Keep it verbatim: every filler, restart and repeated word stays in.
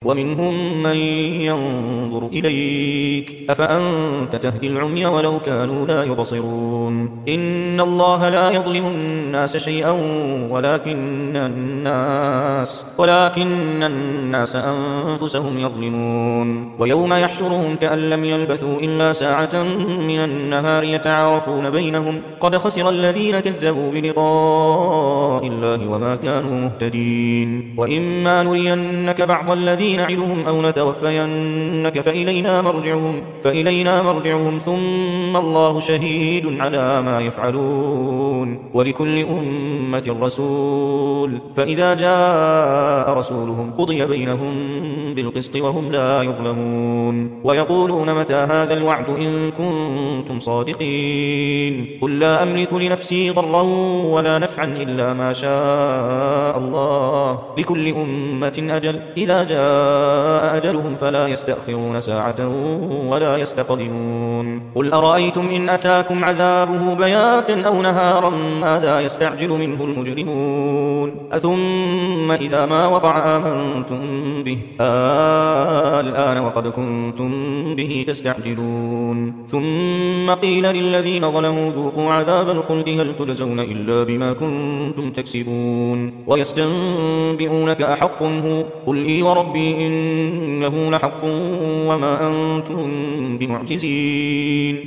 ومنهم من ينظر إليك أفأنت تهدي العمي ولو كانوا لا يبصرون إن الله لا يظلم الناس شيئا ولكن الناس ولكن الناس أنفسهم يظلمون ويوم يحشرهم كأن لم يلبثوا إلا ساعة من النهار يتعارفون بينهم قد خسر الذين كذبوا بلقاء الله وما كانوا مهتدين وإما نرينك بعض الذين نعدهم أو نتوفينك فإلينا مرجعهم, فإلينا مرجعهم ثم الله شهيد على ما يفعلون ولكل أمة رسول فإذا جاء رسولهم قضي بينهم بالقسط وهم لا يظلمون ويقولون متى هذا الوعد إن كنتم صادقين قل لا أملك لنفسي ضرا ولا نفعا إلا ما شاء الله لكل أمة أجل إذا جاء أجلهم فلا يستأخرون ساعة ولا يستقدمون قل أرأيتم إن أتاكم عذابه بياتا أو نهارا ماذا يستعجل منه المجرمون أثم إذا ما وقع آمنتم به الآن وقد كنتم به تستعجلون ثم قيل للذين ظلموا ذوقوا عذاب الخلد هل تجزون إلا بما كنتم تكسبون ويستنبئونك أحق هو قل إي وربي إنه لحق وما أنتم بمعجزين